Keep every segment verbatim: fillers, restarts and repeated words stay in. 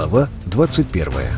Глава двадцать первая.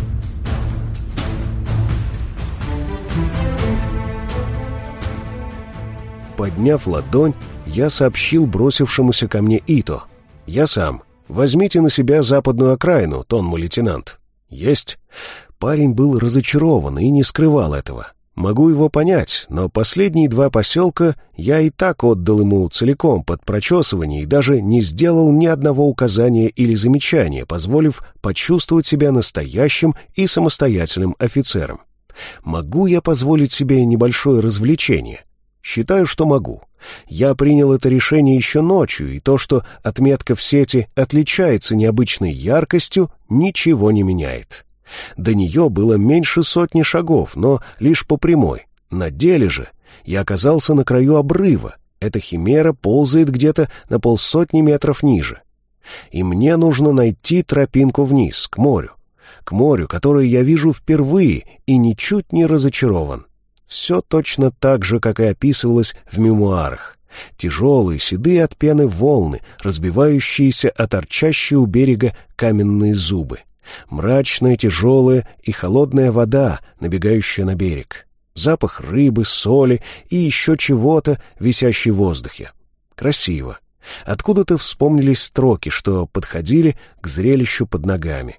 Подняв ладонь, я сообщил бросившемуся ко мне Ито: «Я сам. Возьмите на себя западную окраину, тонму лейтенант». «Есть». Парень был разочарован и не скрывал этого. Могу его понять, но последние два поселка я и так отдал ему целиком под прочесывание и даже не сделал ни одного указания или замечания, позволив почувствовать себя настоящим и самостоятельным офицером. Могу я позволить себе небольшое развлечение? Считаю, что могу. Я принял это решение еще ночью, и то, что отметка в сети отличается необычной яркостью, ничего не меняет. До нее было меньше сотни шагов, но лишь по прямой. На деле же я оказался на краю обрыва. Эта химера ползает где-то на полсотни метров ниже. И мне нужно найти тропинку вниз, к морю. К морю, которое я вижу впервые, и ничуть не разочарован. Все точно так же, как и описывалось в мемуарах. Тяжелые, седые от пены волны, разбивающиеся о торчащие у берега каменные зубы. Мрачная, тяжелая и холодная вода, набегающая на берег. Запах рыбы, соли и еще чего-то, висящий в воздухе. Красиво. Откуда-то вспомнились строки, что подходили к зрелищу под ногами.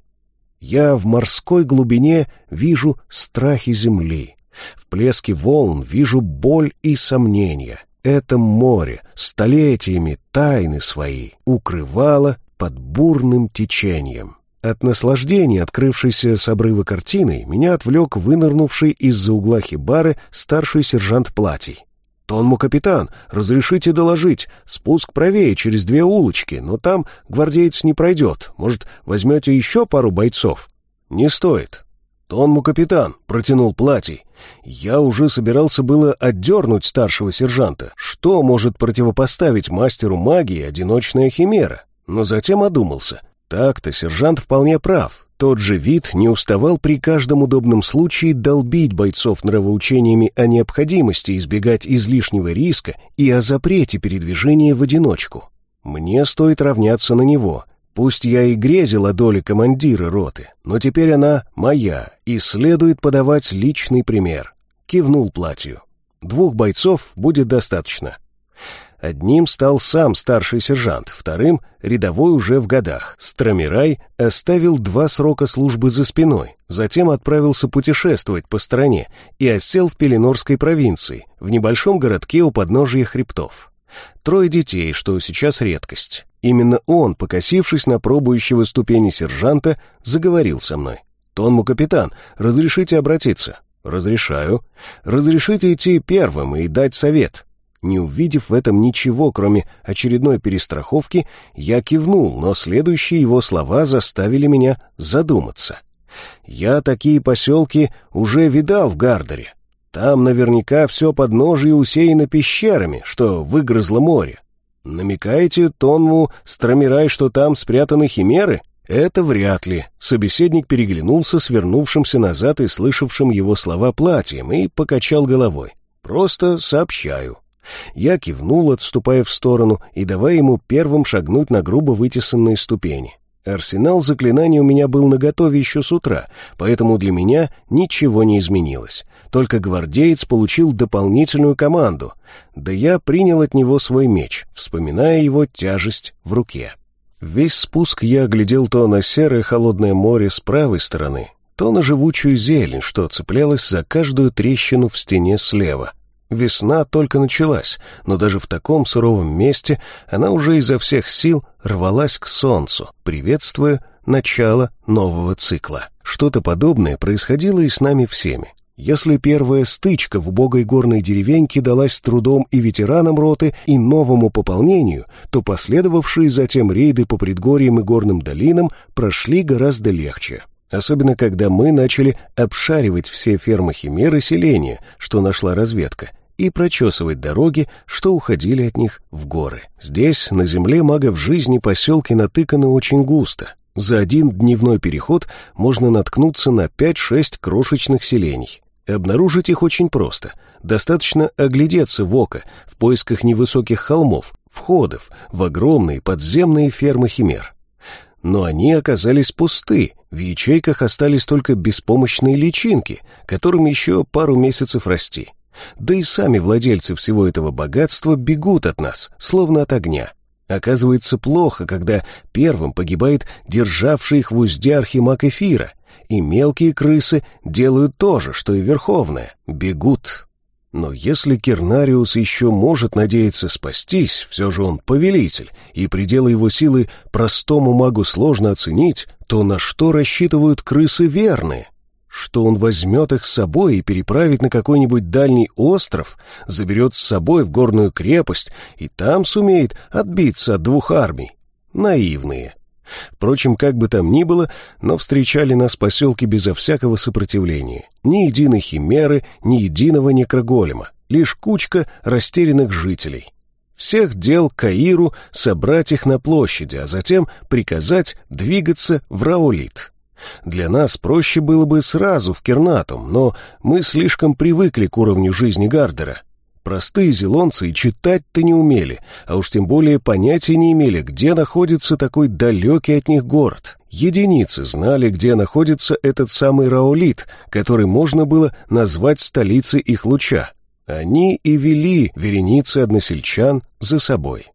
«Я в морской глубине вижу страхи земли. В плеске волн вижу боль и сомнения. Это море столетиями тайны свои укрывало под бурным течением». От наслаждения, открывшейся с обрыва картиной, меня отвлек вынырнувший из-за угла хибары старший сержант Платий. «Тонму капитан, разрешите доложить. Спуск правее, через две улочки, но там гвардеец не пройдет. Может, возьмете еще пару бойцов?» «Не стоит». «Тонму капитан», — протянул Платий. Я уже собирался было отдернуть старшего сержанта. Что может противопоставить мастеру магии одиночная химера? Но затем одумался. Так-то сержант вполне прав. Тот же вид не уставал при каждом удобном случае долбить бойцов нравоучениями о необходимости избегать излишнего риска и о запрете передвижения в одиночку. Мне стоит равняться на него. Пусть я и грезил о доле командира роты, но теперь она моя, и следует подавать личный пример. Кивнул Платью. Двух бойцов будет достаточно. Одним стал сам старший сержант, вторым — рядовой уже в годах. Стромирай оставил два срока службы за спиной, затем отправился путешествовать по стране и осел в Пеленорской провинции, в небольшом городке у подножия хребтов. Трое детей, что сейчас редкость. Именно он, покосившись на пробующего ступени сержанта, заговорил со мной. «Тонму капитан, разрешите обратиться?» «Разрешаю. Разрешите идти первым и дать совет?» Не увидев в этом ничего, кроме очередной перестраховки, я кивнул, но следующие его слова заставили меня задуматься. Я такие поселки уже видал в Гардере. Там наверняка все подножие усеяно пещерами, что выгрызло море. Намекаете, Тонму Стромирай, что там спрятаны химеры? Это вряд ли. Собеседник переглянулся с вернувшимся назад и слышавшим его слова Платием и покачал головой. Просто сообщаю. Я кивнул, отступая в сторону и давая ему первым шагнуть на грубо вытесанные ступени. Арсенал заклинаний у меня был наготове еще с утра, поэтому для меня ничего не изменилось. Только гвардеец получил дополнительную команду, да я принял от него свой меч, вспоминая его тяжесть в руке. Весь спуск я глядел то на серое холодное море с правой стороны, то на живучую зелень, что цеплялась за каждую трещину в стене слева. Весна только началась, но даже в таком суровом месте она уже изо всех сил рвалась к солнцу, приветствуя начало нового цикла. Что-то подобное происходило и с нами всеми. Если первая стычка в убогой горной деревеньке далась с трудом и ветеранам роты, и новому пополнению, то последовавшие затем рейды по предгорьям и горным долинам прошли гораздо легче. Особенно, когда мы начали обшаривать все фермы химер и селения, что нашла разведка, и прочесывать дороги, что уходили от них в горы. Здесь, на земле магов жизни, поселки натыканы очень густо. За один дневной переход можно наткнуться на пять-шесть крошечных селений. Обнаружить их очень просто. Достаточно оглядеться в око в поисках невысоких холмов, входов в огромные подземные фермы химер. Но они оказались пусты, В ячейках остались только беспомощные личинки, которым еще пару месяцев расти. Да и сами владельцы всего этого богатства бегут от нас, словно от огня. Оказывается, плохо, когда первым погибает державший их в узде архимаг эфира, и мелкие крысы делают то же, что и Верховная — бегут. Но если Кернариус еще может надеяться спастись, все же он повелитель, и пределы его силы простому магу сложно оценить, то на что рассчитывают крысы верные? Что он возьмет их с собой и переправит на какой-нибудь дальний остров, заберет с собой в горную крепость и там сумеет отбиться от двух армий? Наивные. Впрочем, как бы там ни было, но встречали нас в поселке безо всякого сопротивления. Ни единой химеры, ни единого некроголема, лишь кучка растерянных жителей. Всех дел Каиру собрать их на площади, а затем приказать двигаться в Раолит. Для нас проще было бы сразу в Кернатум, но мы слишком привыкли к уровню жизни Гардера. Простые зелонцы и читать-то не умели, а уж тем более понятия не имели, где находится такой далекий от них город. Единицы знали, где находится этот самый Раолит, который можно было назвать столицей их луча. Они и вели вереницы односельчан за собой.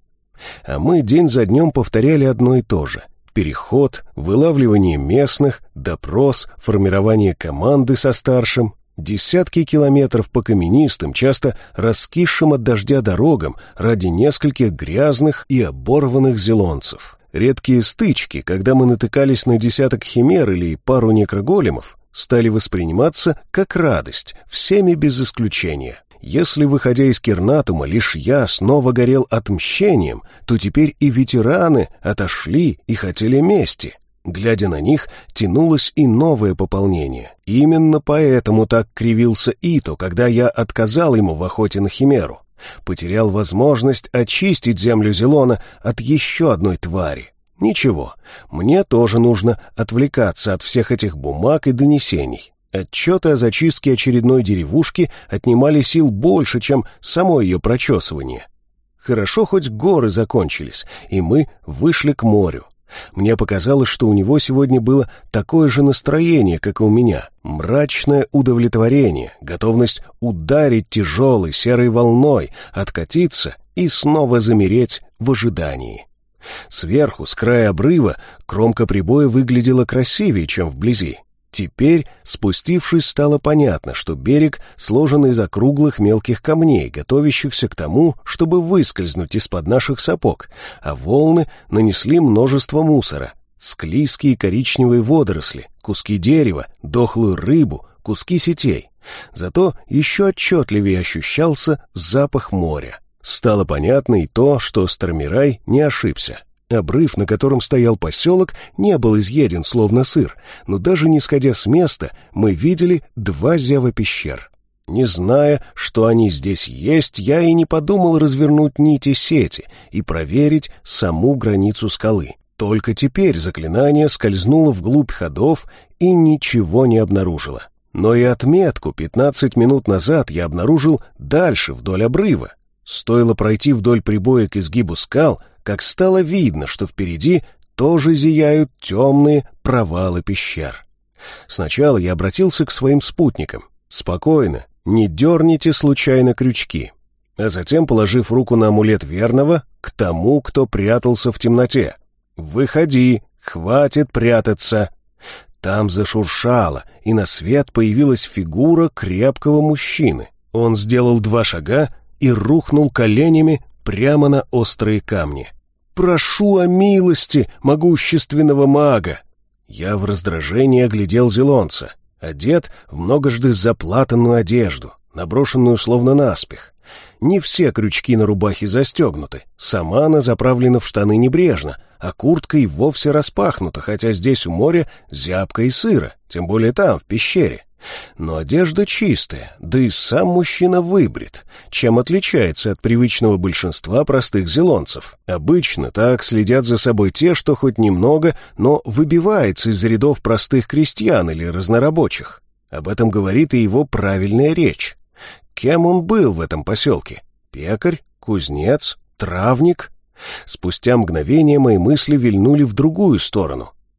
А мы день за днем повторяли одно и то же. Переход, вылавливание местных, допрос, формирование команды со старшим. Десятки километров по каменистым, часто раскисшим от дождя дорогам ради нескольких грязных и оборванных зелонцев. Редкие стычки, когда мы натыкались на десяток химер или пару некроголемов, стали восприниматься как радость, всеми без исключения. Если, выходя из Кернатума, лишь я снова горел отмщением, то теперь и ветераны отошли и хотели мести. Глядя на них, тянулось и новое пополнение. Именно поэтому так кривился Ито, когда я отказал ему в охоте на химеру. Потерял возможность очистить землю Зелона от еще одной твари. Ничего, мне тоже нужно отвлекаться от всех этих бумаг и донесений. Отчеты о зачистке очередной деревушки отнимали сил больше, чем само ее прочесывание. Хорошо, хоть горы закончились, и мы вышли к морю. Мне показалось, что у него сегодня было такое же настроение, как и у меня. Мрачное удовлетворение, готовность ударить тяжелой серой волной, откатиться и снова замереть в ожидании. Сверху, с края обрыва, кромка прибоя выглядела красивее, чем вблизи. Теперь, спустившись, стало понятно, что берег сложен из округлых мелких камней, готовящихся к тому, чтобы выскользнуть из-под наших сапог, а волны нанесли множество мусора. Склизкие коричневые водоросли, куски дерева, дохлую рыбу, куски сетей. Зато еще отчетливее ощущался запах моря. Стало понятно и то, что Стармирай не ошибся. Обрыв, на котором стоял поселок, не был изъеден, словно сыр, но даже не сходя с места, мы видели два зева пещер. Не зная, что они здесь есть, я и не подумал развернуть нити сети и проверить саму границу скалы. Только теперь заклинание скользнуло вглубь ходов и ничего не обнаружило. Но и отметку пятнадцать минут назад я обнаружил дальше, вдоль обрыва. Стоило пройти вдоль прибоя к изгибу скал, как стало видно, что впереди тоже зияют темные провалы пещер. Сначала я обратился к своим спутникам. «Спокойно, не дерните случайно крючки». А затем, положив руку на амулет верного, к тому, кто прятался в темноте. «Выходи, хватит прятаться». Там зашуршало, и на свет появилась фигура крепкого мужчины. Он сделал два шага и рухнул коленями прямо на острые камни. «Прошу о милости могущественного мага!» Я в раздражении оглядел зелонца, одет в многожды заплатанную одежду, наброшенную словно наспех. Не все крючки на рубахе застегнуты, сама она заправлена в штаны небрежно, а куртка и вовсе распахнута, хотя здесь у моря зябко и сыро, тем более там, в пещере. Но одежда чистая, да и сам мужчина выбрит, чем отличается от привычного большинства простых зелонцев. Обычно так следят за собой те, что хоть немного, но выбивается из рядов простых крестьян или разнорабочих. Об этом говорит и его правильная речь. Кем он был в этом поселке? Пекарь? Кузнец? Травник? Спустя мгновение мои мысли вильнули в другую сторону.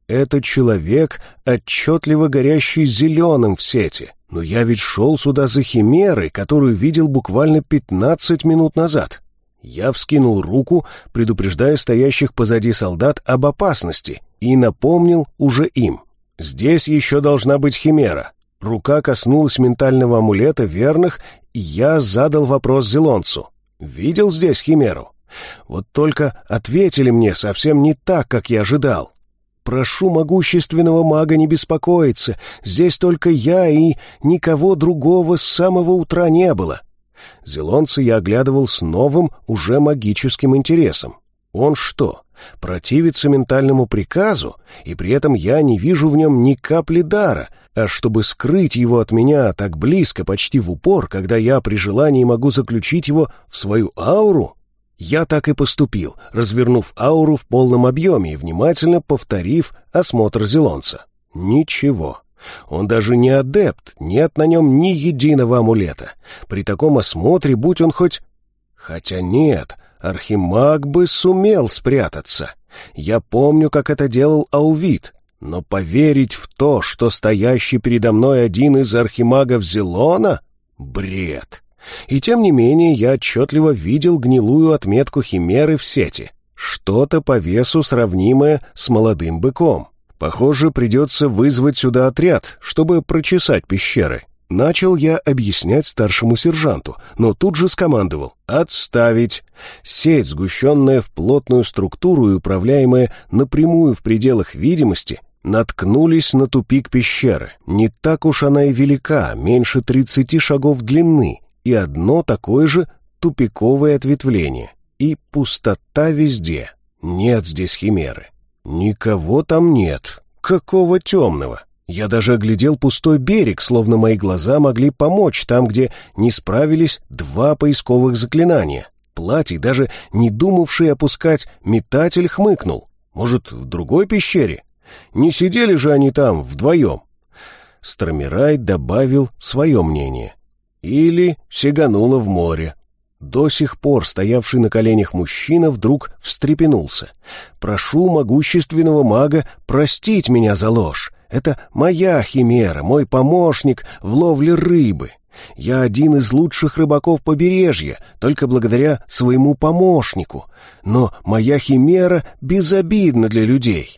Этот человек, отчетливо горящий зеленым в сети. Но я ведь шел сюда за химерой, которую видел буквально пятнадцать минут назад. Я вскинул руку, предупреждая стоящих позади солдат об опасности, и напомнил уже им. Здесь еще должна быть химера. Рука коснулась ментального амулета верных, и я задал вопрос Зелонцу. Видел здесь химеру? Вот только ответили мне совсем не так, как я ожидал. Прошу могущественного мага не беспокоиться, здесь только я и никого другого с самого утра не было. Зелонца я оглядывал с новым, уже магическим интересом. Он что, противится ментальному приказу, и при этом я не вижу в нем ни капли дара, а чтобы скрыть его от меня так близко, почти в упор, когда я при желании могу заключить его в свою ауру? Я так и поступил, развернув ауру в полном объеме и внимательно повторив осмотр Зелонца. Ничего. Он даже не адепт, нет на нем ни единого амулета. При таком осмотре, будь он хоть... Хотя нет, архимаг бы сумел спрятаться. Я помню, как это делал Аувит, но поверить в то, что стоящий передо мной один из архимагов Зелона — бред. И тем не менее я отчетливо видел гнилую отметку химеры в сети. Что-то по весу сравнимое с молодым быком. Похоже, придется вызвать сюда отряд, чтобы прочесать пещеры. Начал я объяснять старшему сержанту, но тут же скомандовал: «Отставить!» Сеть, сгущенная в плотную структуру и управляемая напрямую в пределах видимости, наткнулись на тупик пещеры. Не так уж она и велика, меньше тридцати шагов длины, и одно такое же тупиковое ответвление. И пустота везде. Нет здесь химеры. Никого там нет. Какого темного? Я даже оглядел пустой берег, словно мои глаза могли помочь там, где не справились два поисковых заклинания. Платий, даже не думавший опускать метатель, хмыкнул. Может, в другой пещере? Не сидели же они там вдвоем? Стромирай добавил свое мнение. Или сигануло в море. До сих пор стоявший на коленях мужчина вдруг встрепенулся. «Прошу могущественного мага простить меня за ложь. Это моя химера, мой помощник в ловле рыбы. Я один из лучших рыбаков побережья, только благодаря своему помощнику. Но моя химера безобидна для людей».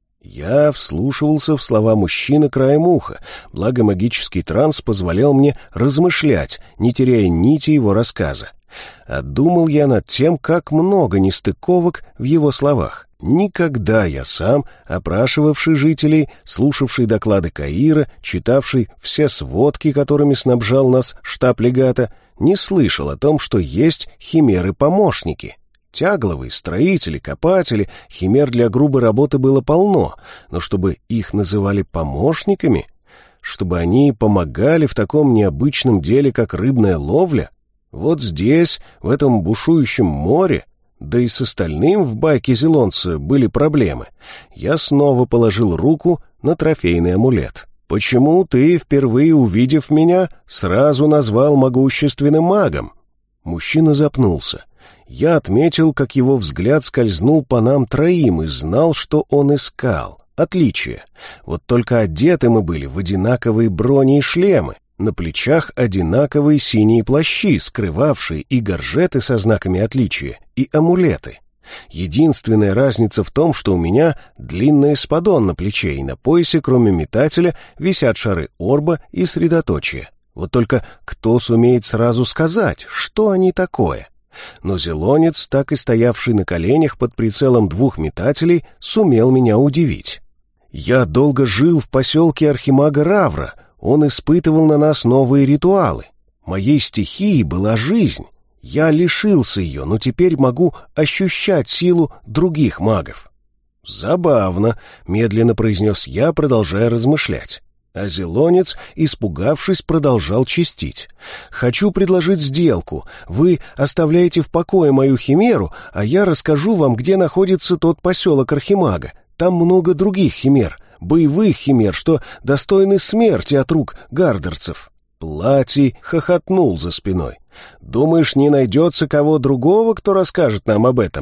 Я вслушивался в слова мужчины краем уха, благо магический транс позволял мне размышлять, не теряя нити его рассказа. А думал я над тем, как много нестыковок в его словах. Никогда я сам, опрашивавший жителей, слушавший доклады Каира, читавший все сводки, которыми снабжал нас штаб легата, не слышал о том, что есть химеры-помощники. Тягловые, строители, копатели, химер для грубой работы было полно, но чтобы их называли помощниками, чтобы они помогали в таком необычном деле, как рыбная ловля, вот здесь, в этом бушующем море, да и с остальным в байке Зелонца были проблемы, я снова положил руку на трофейный амулет. «Почему ты, впервые увидев меня, сразу назвал могущественным магом?» Мужчина запнулся. Я отметил, как его взгляд скользнул по нам троим и знал, что он искал. Отличие. Вот только одеты мы были в одинаковые брони и шлемы. На плечах одинаковые синие плащи, скрывавшие и горжеты со знаками отличия, и амулеты. Единственная разница в том, что у меня длинный эспадон на плече, и на поясе, кроме метателя, висят шары орба и средоточия. Вот только кто сумеет сразу сказать, что они такое? Но зелонец, так и стоявший на коленях под прицелом двух метателей, сумел меня удивить. Я долго жил в поселке архимага Равра, он испытывал на нас новые ритуалы. Моей стихией была жизнь. Я лишился ее, но теперь могу ощущать силу других магов. «Забавно», — медленно произнес я, продолжая размышлять. А зелонец, испугавшись, продолжал чистить. «Хочу предложить сделку. Вы оставляете в покое мою химеру, а я расскажу вам, где находится тот поселок архимага. Там много других химер, боевых химер, что достойны смерти от рук гардерцев». Платий хохотнул за спиной. «Думаешь, не найдется кого другого, кто расскажет нам об этом?»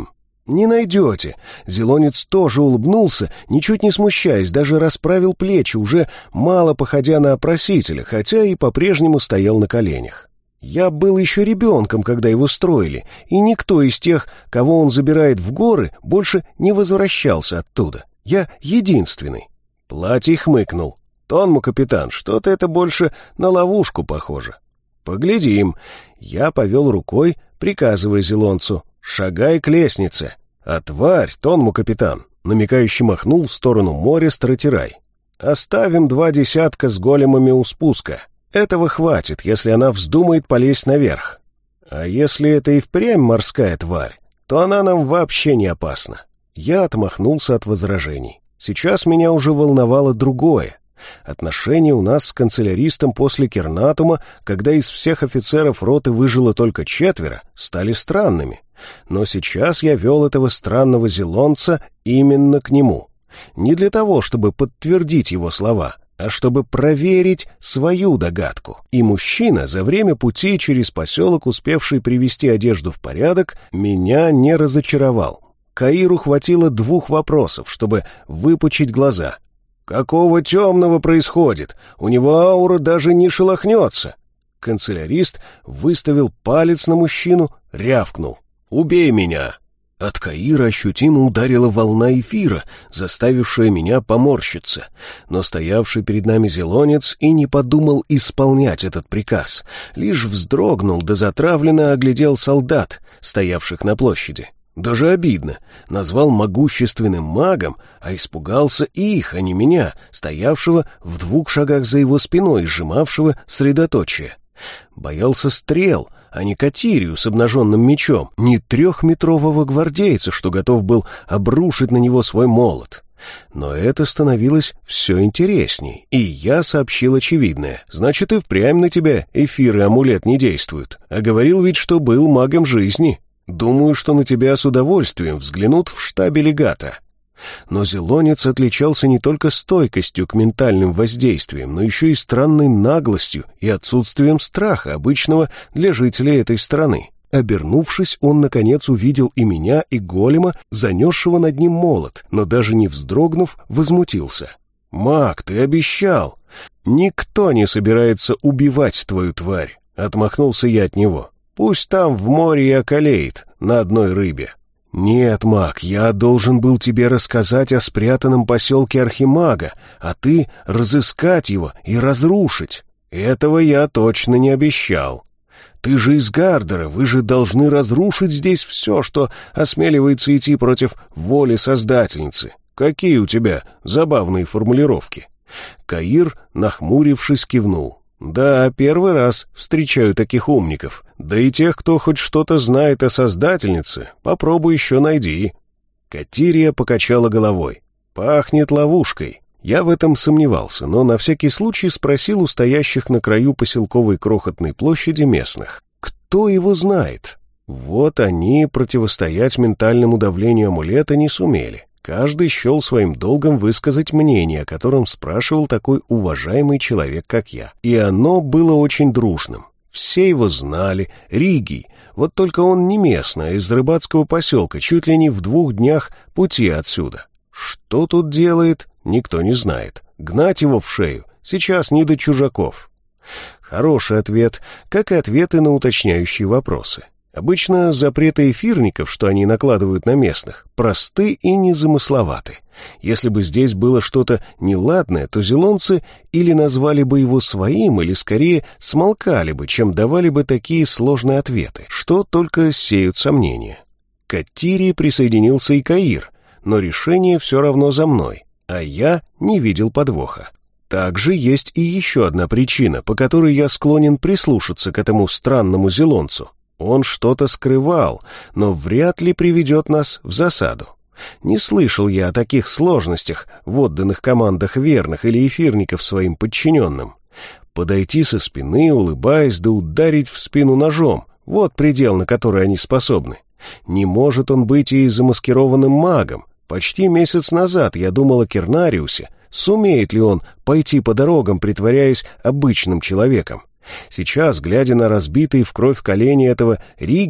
«Не найдете». Зелонец тоже улыбнулся, ничуть не смущаясь, даже расправил плечи, уже мало походя на просителя, хотя и по-прежнему стоял на коленях. Я был еще ребенком, когда его строили, и никто из тех, кого он забирает в горы, больше не возвращался оттуда. Я единственный. Платий хмыкнул. «Тонму, капитан, что-то это больше на ловушку похоже». «Поглядим». Я повел рукой, приказывая Зелонцу: «Шагай к лестнице». «А тварь, Тонму, капитан», — намекающе махнул в сторону моря Стратирай. «Оставим два десятка с големами у спуска. Этого хватит, если она вздумает полезть наверх. А если это и впрямь морская тварь, то она нам вообще не опасна». Я отмахнулся от возражений. Сейчас меня уже волновало другое. Отношения у нас с канцеляристом после Кернатума, когда из всех офицеров роты выжило только четверо, стали странными. Но сейчас я вел этого странного зелонца именно к нему. Не для того, чтобы подтвердить его слова, а чтобы проверить свою догадку. И мужчина, за время пути через поселок, успевший привести одежду в порядок, меня не разочаровал. Каиру хватило двух вопросов, чтобы выпучить глаза. «Какого темного происходит? У него аура даже не шелохнется». Канцелярист выставил палец на мужчину, рявкнул: «Убей меня!» От Каира ощутимо ударила волна эфира, заставившая меня поморщиться. Но стоявший перед нами зелонец и не подумал исполнять этот приказ. Лишь вздрогнул да затравленно оглядел солдат, стоявших на площади. Даже обидно. Назвал могущественным магом, а испугался их, а не меня, стоявшего в двух шагах за его спиной, сжимавшего средоточие. Боялся стрел, а не Катирию с обнаженным мечом, не трехметрового гвардейца, что готов был обрушить на него свой молот. Но это становилось все интересней, и я сообщил очевидное. Значит, и впрямь на тебя эфир и амулет не действуют. А говорил ведь, что был магом жизни. Думаю, что на тебя с удовольствием взглянут в штабе легата». Но зелонец отличался не только стойкостью к ментальным воздействиям, но еще и странной наглостью и отсутствием страха, обычного для жителей этой страны. Обернувшись, он, наконец, увидел и меня, и голема, занесшего над ним молот, но даже не вздрогнув, возмутился. «Маг, ты обещал!» «Никто не собирается убивать твою тварь», — отмахнулся я от него. «Пусть там в море и околеет на одной рыбе». «Нет, маг, я должен был тебе рассказать о спрятанном поселке Архимага, а ты разыскать его и разрушить. Этого я точно не обещал. Ты же из Гардера, вы же должны разрушить здесь все, что осмеливается идти против воли Создательницы. Какие у тебя забавные формулировки?» Каир, нахмурившись, кивнул. «Да, первый раз встречаю таких умников. Да и тех, кто хоть что-то знает о Создательнице, попробуй еще найди». Катирия покачала головой. «Пахнет ловушкой». Я в этом сомневался, но на всякий случай спросил у стоящих на краю поселковой крохотной площади местных. Кто его знает? Вот они противостоять ментальному давлению амулета не сумели. Каждый счел своим долгом высказать мнение, о котором спрашивал такой уважаемый человек, как я. И оно было очень дружным. Все его знали, Ригий, вот только он не местный, а из рыбацкого поселка, чуть ли не в двух днях пути отсюда. Что тут делает, никто не знает. Гнать его в шею сейчас не до чужаков. Хороший ответ, как и ответы на уточняющие вопросы. Обычно запреты эфирников, что они накладывают на местных, просты и незамысловаты. Если бы здесь было что-то неладное, то зелонцы или назвали бы его своим, или скорее смолкали бы, чем давали бы такие сложные ответы, что только сеют сомнения. К Катирии присоединился и Каир, но решение все равно за мной, а я не видел подвоха. Также есть и еще одна причина, по которой я склонен прислушаться к этому странному зелонцу. Он что-то скрывал, но вряд ли приведет нас в засаду. Не слышал я о таких сложностях в отданных командах верных или эфирников своим подчиненным. Подойти со спины, улыбаясь, да ударить в спину ножом — вот предел, на который они способны. Не может он быть и замаскированным магом. Почти месяц назад я думал о Кернариусе. Сумеет ли он пойти по дорогам, притворяясь обычным человеком? Сейчас, глядя на разбитые в кровь колени этого Ригия,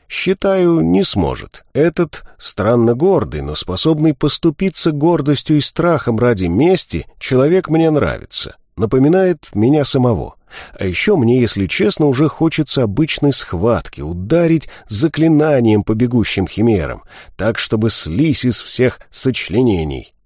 Считаю, не сможет. Этот странно гордый, но способный поступиться гордостью и страхом ради мести человек мне нравится. Напоминает меня самого. А еще мне, если честно, уже хочется обычной схватки, ударить заклинанием по бегущим химерам, так, чтобы слизь из всех сочленений.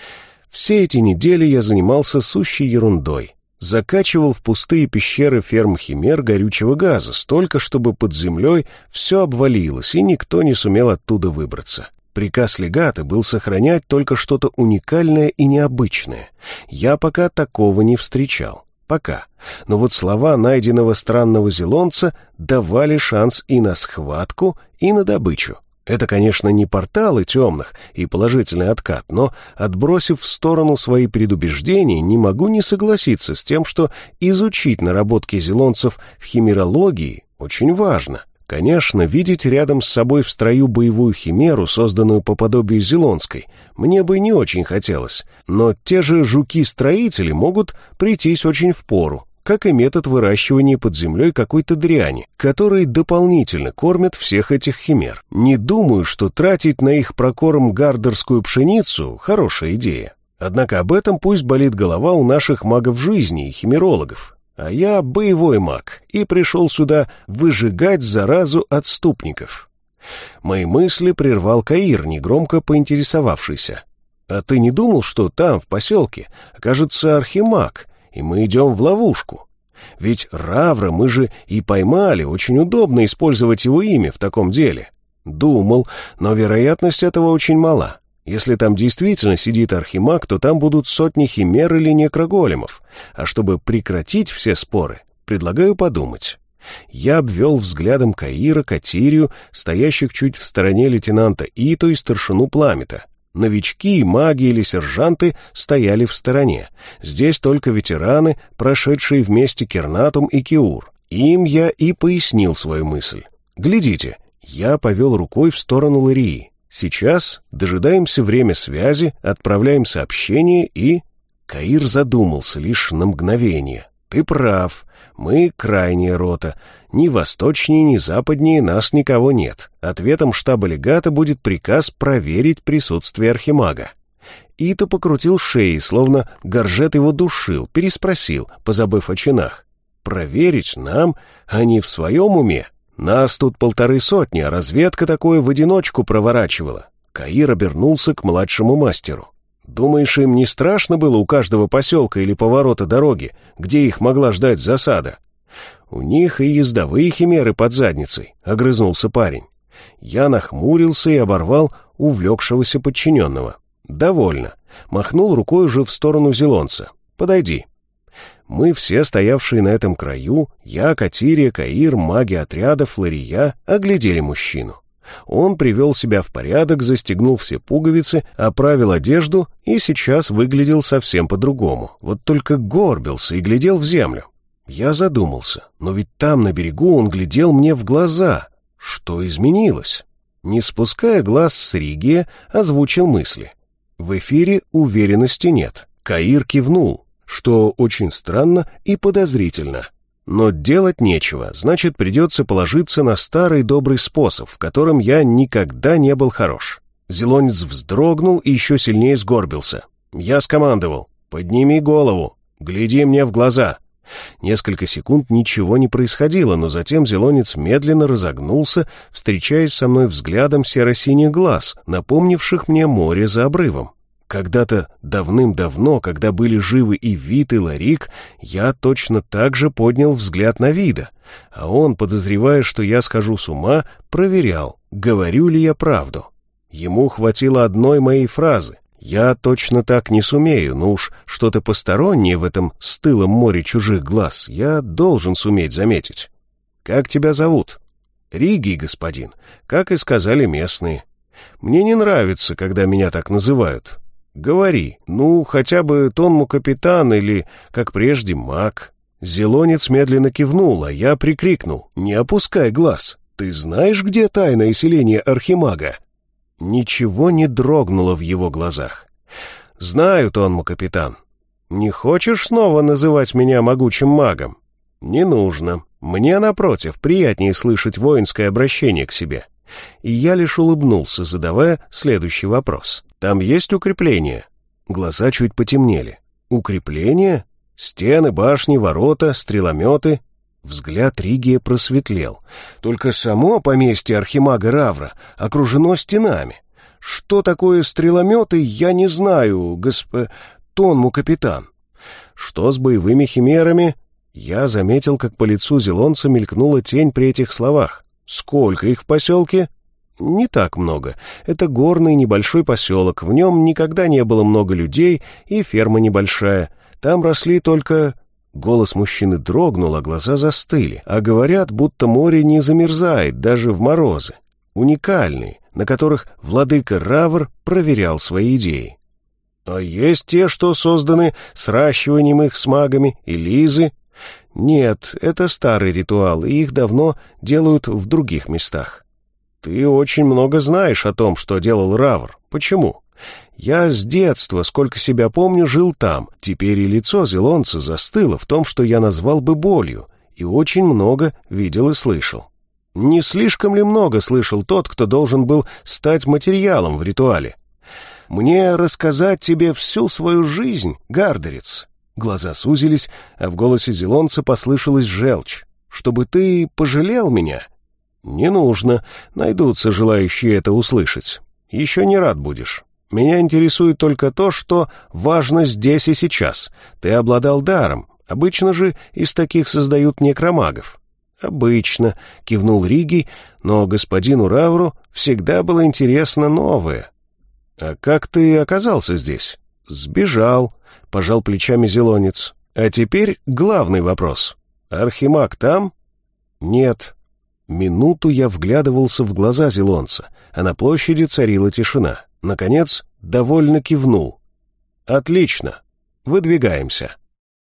Все эти недели я занимался сущей ерундой. Закачивал в пустые пещеры ферм химер горючего газа, столько, чтобы под землей все обвалилось, и никто не сумел оттуда выбраться. Приказ легата был сохранять только что-то уникальное и необычное. Я пока такого не встречал. Пока. Но вот слова найденного странного зелонца давали шанс и на схватку, и на добычу. Это, конечно, не порталы темных и положительный откат, но, отбросив в сторону свои предубеждения, не могу не согласиться с тем, что изучить наработки зелонцев в химерологии очень важно. Конечно, видеть рядом с собой в строю боевую химеру, созданную по подобию зелонской, мне бы не очень хотелось, но те же жуки-строители могут прийтись очень впору, как и метод выращивания под землей какой-то дряни, который дополнительно кормят всех этих химер. Не думаю, что тратить на их прокорм гардерскую пшеницу – хорошая идея. Однако об этом пусть болит голова у наших магов жизни и химерологов. А я боевой маг и пришел сюда выжигать заразу отступников. Мои мысли прервал Каир, негромко поинтересовавшийся. «А ты не думал, что там, в поселке, окажется архимаг, и мы идем в ловушку? Ведь Равра мы же и поймали, очень удобно использовать его имя в таком деле». «Думал, но вероятность этого очень мала. Если там действительно сидит архимаг, то там будут сотни химер или некроголемов. А чтобы прекратить все споры, предлагаю подумать». Я обвел взглядом Каира, Катирию, стоящих чуть в стороне лейтенанта Ито и старшину Пламета. Новички, маги или сержанты стояли в стороне. Здесь только ветераны, прошедшие вместе Кернатум и Киур. Им я и пояснил свою мысль. «Глядите», я повел рукой в сторону Ларии. «Сейчас дожидаемся время связи, отправляем сообщение и...» Каир задумался лишь на мгновение. «Ты прав. Мы крайняя рота. Ни восточнее, ни западнее нас никого нет. Ответом штаба легата будет приказ проверить присутствие архимага». Ито покрутил шеей, словно горжет его душил, переспросил, позабыв о чинах. «Проверить нам? Они в своем уме? Нас тут полторы сотни, а разведка такое в одиночку проворачивала». Каир обернулся к младшему мастеру. «Думаешь, им не страшно было у каждого поселка или поворота дороги, где их могла ждать засада?» «У них и ездовые химеры под задницей», — огрызнулся парень. Я нахмурился и оборвал увлекшегося подчиненного. «Довольно». Махнул рукой уже в сторону зелонца. «Подойди». Мы все, стоявшие на этом краю, я, Катирия, Каир, маги отрядов, Лария, оглядели мужчину. Он привел себя в порядок, застегнул все пуговицы, оправил одежду и сейчас выглядел совсем по-другому. Вот только горбился и глядел в землю. Я задумался, но ведь там, на берегу, он глядел мне в глаза. Что изменилось? Не спуская глаз с Ригия, озвучил мысли. В эфире уверенности нет. Каир кивнул, что очень странно и подозрительно. Но делать нечего, значит, придется положиться на старый добрый способ, в котором я никогда не был хорош. Зелонец вздрогнул и еще сильнее сгорбился. Я скомандовал: «Подними голову, гляди мне в глаза». Несколько секунд ничего не происходило, но затем зелонец медленно разогнулся, встречаясь со мной взглядом серо-синих глаз, напомнивших мне море за обрывом. Когда-то давным-давно, когда были живы и Вит, и Ларик, я точно так же поднял взгляд на Вида, а он, подозревая, что я схожу с ума, проверял, говорю ли я правду. Ему хватило одной моей фразы: «Я точно так не сумею, но уж что-то постороннее в этом стылом море чужих глаз я должен суметь заметить». «Как тебя зовут?» «Ригий, господин, как и сказали местные. Мне не нравится, когда меня так называют». «Говори, ну, хотя бы Тонму капитан или, как прежде, маг». Зелонец медленно кивнул, а я прикрикнул: «Не опускай глаз! Ты знаешь, где тайное селение архимага?» Ничего не дрогнуло в его глазах. «Знаю, Тонму капитан. Не хочешь снова называть меня могучим магом?» «Не нужно. Мне, напротив, приятнее слышать воинское обращение к себе. И я лишь улыбнулся, задавая следующий вопрос. «Там есть укрепления?» Глаза чуть потемнели. «Укрепления? Стены, башни, ворота, стрелометы?» Взгляд Ригия просветлел. «Только само поместье архимага Равра окружено стенами. Что такое стрелометы, я не знаю, госп... Тонму капитан. Что с боевыми химерами?» Я заметил, как по лицу зелонца мелькнула тень при этих словах. «Сколько их в поселке?» «Не так много. Это горный небольшой поселок. В нем никогда не было много людей, и ферма небольшая. Там росли только...» Голос мужчины дрогнул, а глаза застыли. А говорят, будто море не замерзает даже в морозы. Уникальные, на которых владыка Равр проверял свои идеи. «А есть те, что созданы сращиванием их с магами и лизы?» «Нет, это старый ритуал, и их давно делают в других местах». «Ты очень много знаешь о том, что делал Равр. Почему?» «Я с детства, сколько себя помню, жил там. Теперь и лицо зелонца застыло в том, что я назвал бы болью, и очень много видел и слышал». «Не слишком ли много слышал тот, кто должен был стать материалом в ритуале?» «Мне рассказать тебе всю свою жизнь, Гардерец?» Глаза сузились, а в голосе зелонца послышалась желчь. «Чтобы ты пожалел меня?» «Не нужно. Найдутся желающие это услышать. Еще не рад будешь. Меня интересует только то, что важно здесь и сейчас. Ты обладал даром. Обычно же из таких создают некромагов». «Обычно», — кивнул Ригий, «но господину Равру всегда было интересно новое». «А как ты оказался здесь?» «Сбежал», — пожал плечами зелонец. «А теперь главный вопрос. Архимаг там?» «Нет». Минуту я вглядывался в глаза зелонца, а на площади царила тишина. Наконец, довольно кивнул. «Отлично. Выдвигаемся».